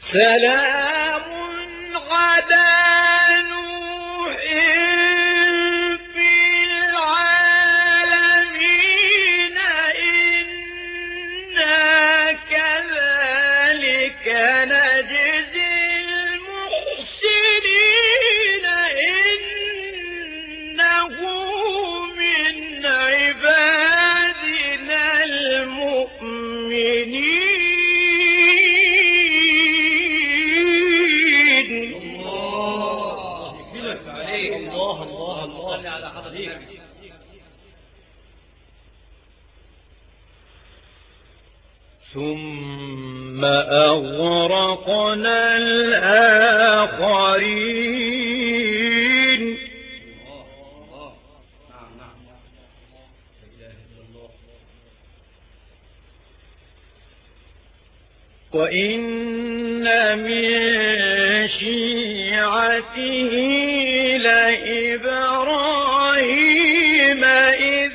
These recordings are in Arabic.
سلام على نوح في العالمين إنا كذلك نجزي المحسنين إنه من عبادنا المؤمنين. ثم أغرقنا الآخرين. وإن من شيعته لإبراهيم إذ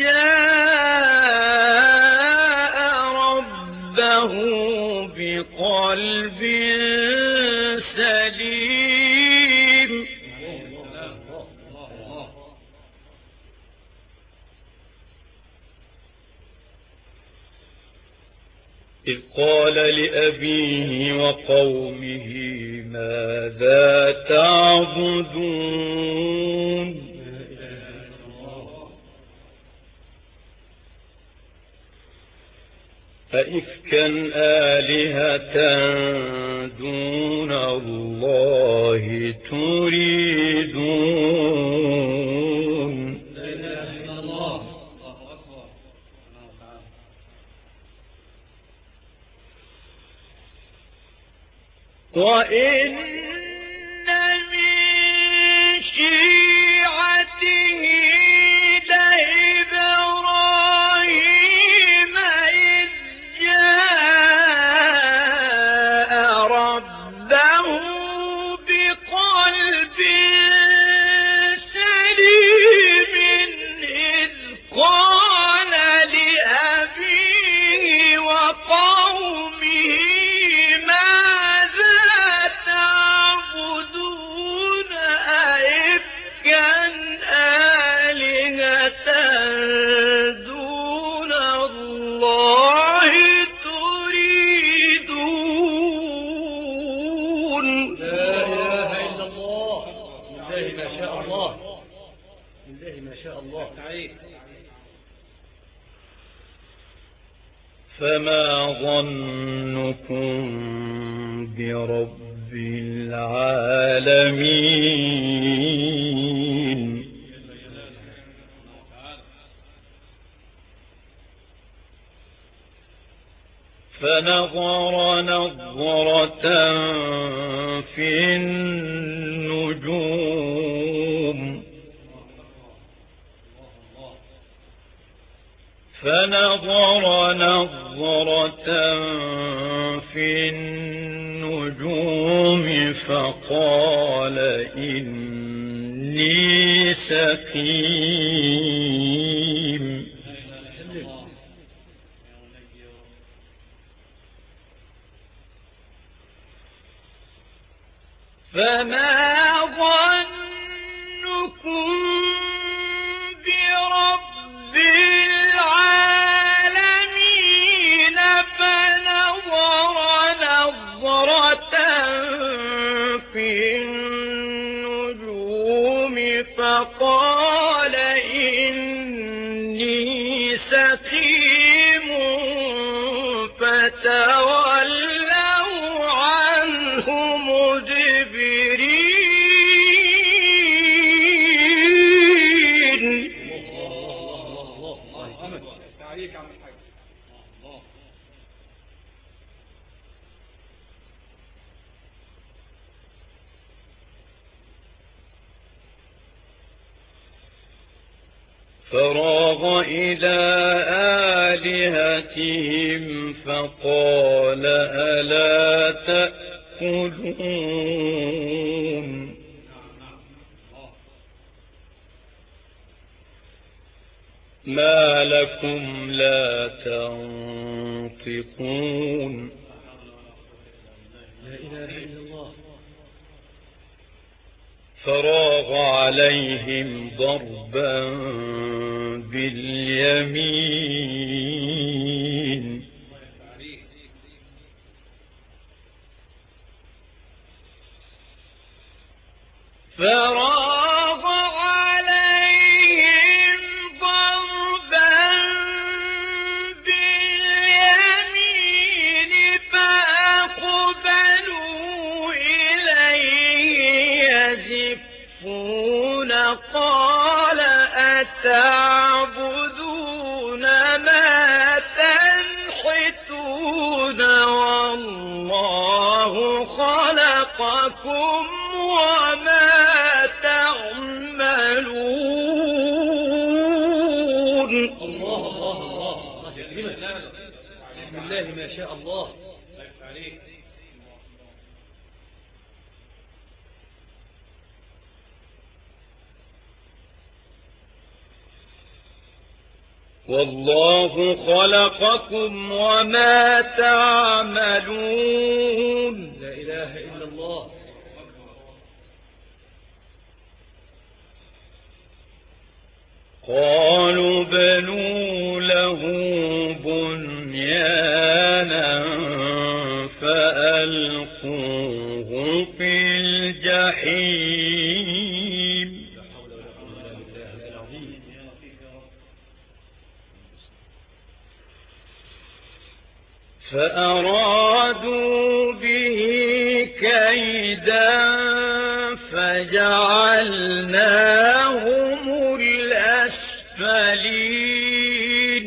جاء ربه بقلب سليم. إذ قال لأبيه وقومه ماذا تعبدون أئفكا آلهة دون الله تريدون وإن من شيعته لإبراهيم إذ جاء ربه بقلب سليم إذ قال لأبيه وقومه فما ظنكم برب العالمين. فنظر نظرة في النجوم فنظر نظرة في النجوم فقال إني سقيم. فما ظنكم برب العالمين. فنظر نظرة في النجوم فقال إني سقيم فتولوا عنه مدبرين. فراغ إلى آلهتهم فقال ألا تأكلون ما لكم لا تنطقون فراغ عليهم ضربا باليمين فراغ عليهم ضربا باليمين فأقبلوا إليه يزفون قال أتعبدون ما تنحتون والله خلقكم وما تعملون. الله الله الله بسم الله ما شاء الله. والله خلقكم وما تعملون. لا إله إلا الله. قالوا بنوا له بنيانا فألقوه في الجحيم فأرادوا به كيدا فجعلناهم الأسفلين.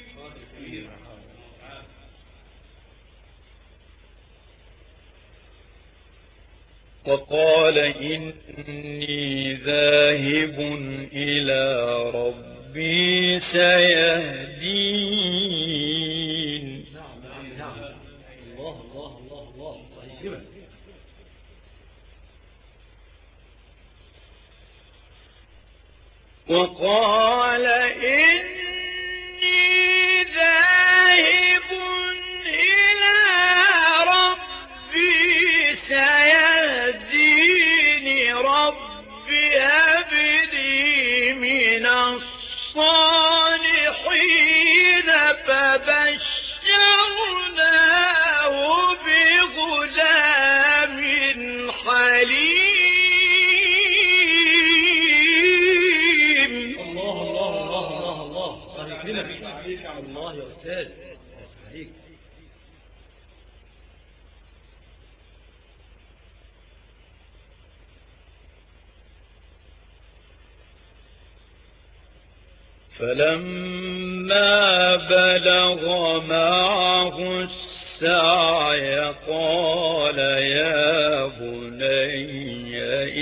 وقال إني ذاهب إلى ربي سيهدين. الله الله الله الله. وقال إني ذاهب إلى ربي سيهدين ربي هب لي من الصالحين فبشرناه بغلام حليم. الله الله الله الله الله. الله يا أستاذ عليك. فلما بلغ معه السعي قال يا بني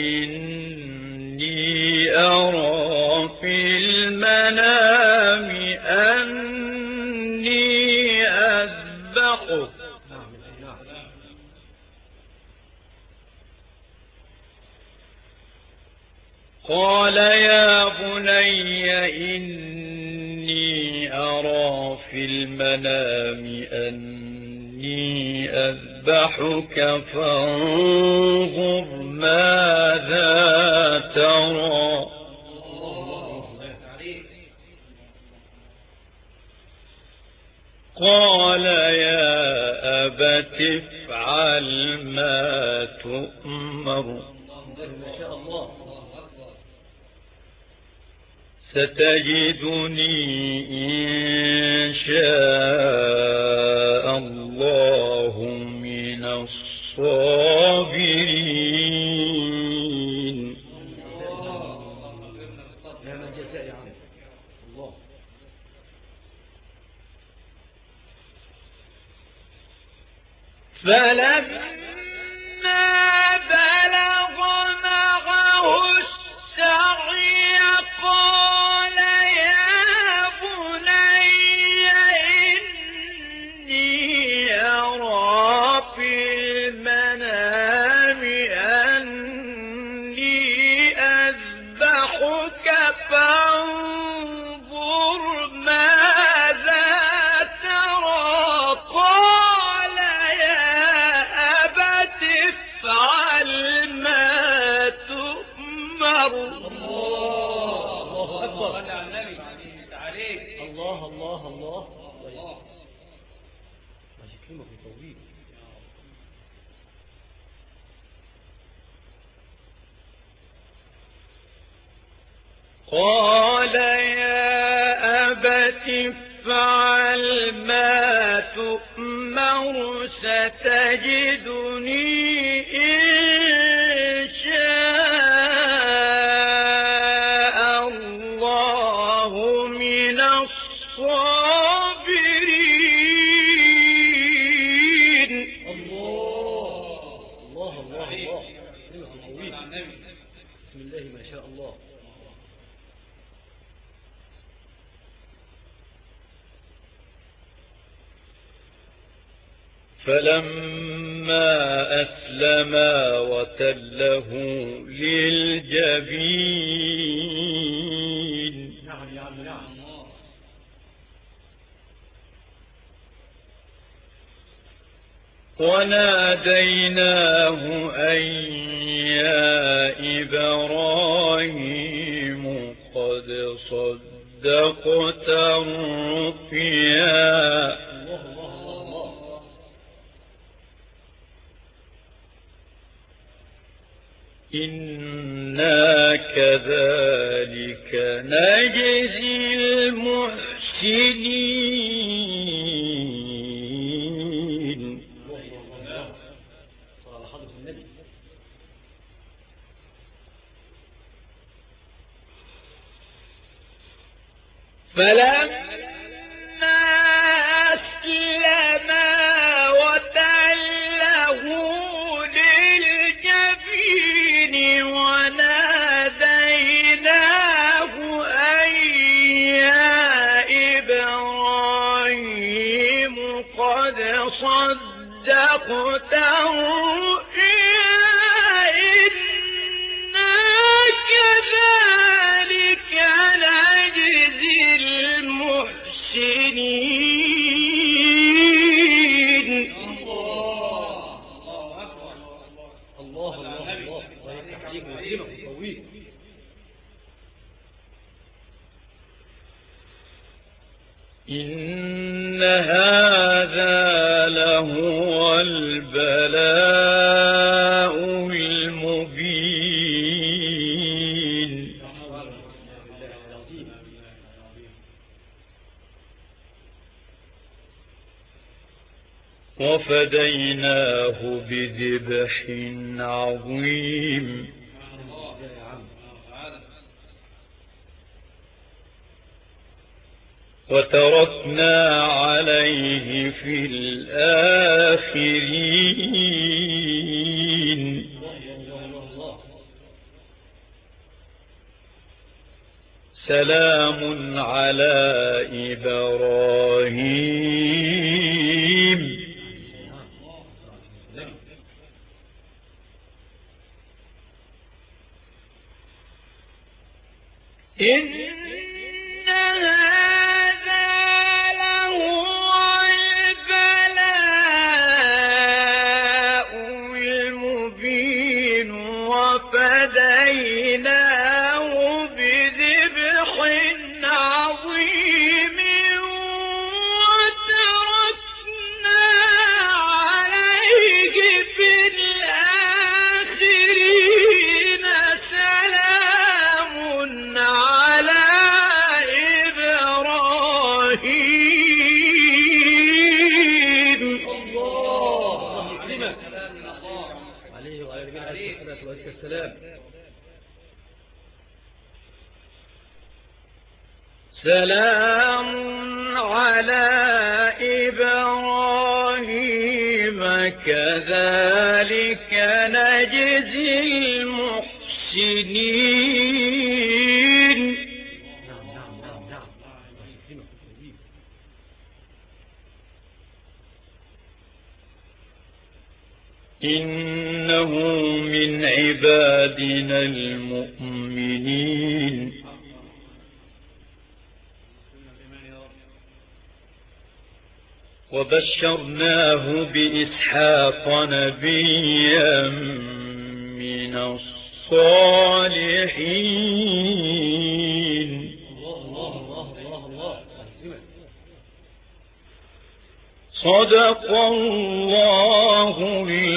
إني أرى في المنام أني أذبحك قال يا بني إني أرى في المنام أني أذبحك فانظر ماذا ترى قال يا أبت افعل ما تؤمر ما شاء الله. ستجدني إن شاء الله من الصابرين. يا من جزاء يا عم الله. فلما بلغ معه السعي قال يا بني إني أرى في المنام أني أذبحك فانظر ماذا ترى قال يا أبت قال يا أبت افعل ما تؤمر ستجدني إن شاء الله من الصابرين. الله الله الله الله. بسم الله ما شاء الله. فلما أسلما وتله للجبين وناديناه أن يا إبراهيم قد صدقت الرؤيا إنا كذلك نجزي المحسنين. فلما أسلما وتله للجبين وناديناه أن يا إبراهيم قد صدقت الرؤيا إنا كذلك نجزي المحسنين. الله الله الله. إن هذا لهو البلاء المبين. وفديناه بذبح عظيم وتركنا عليه في الآخرين. سلام على إبراهيم إن هذا لهو البلاء المبين وفديناه بذبح عظيم وتركنا عليه في الآخرين. سلام على إبراهيم. الله يكرمك عليه وعلى نبينا الصلاة والسلام. سلام على إبراهيم كذلك نجزي المحسنين. إنه من عبادنا المؤمنين. وبشرناه بإسحاق نبيا من الصالحين. صدق الله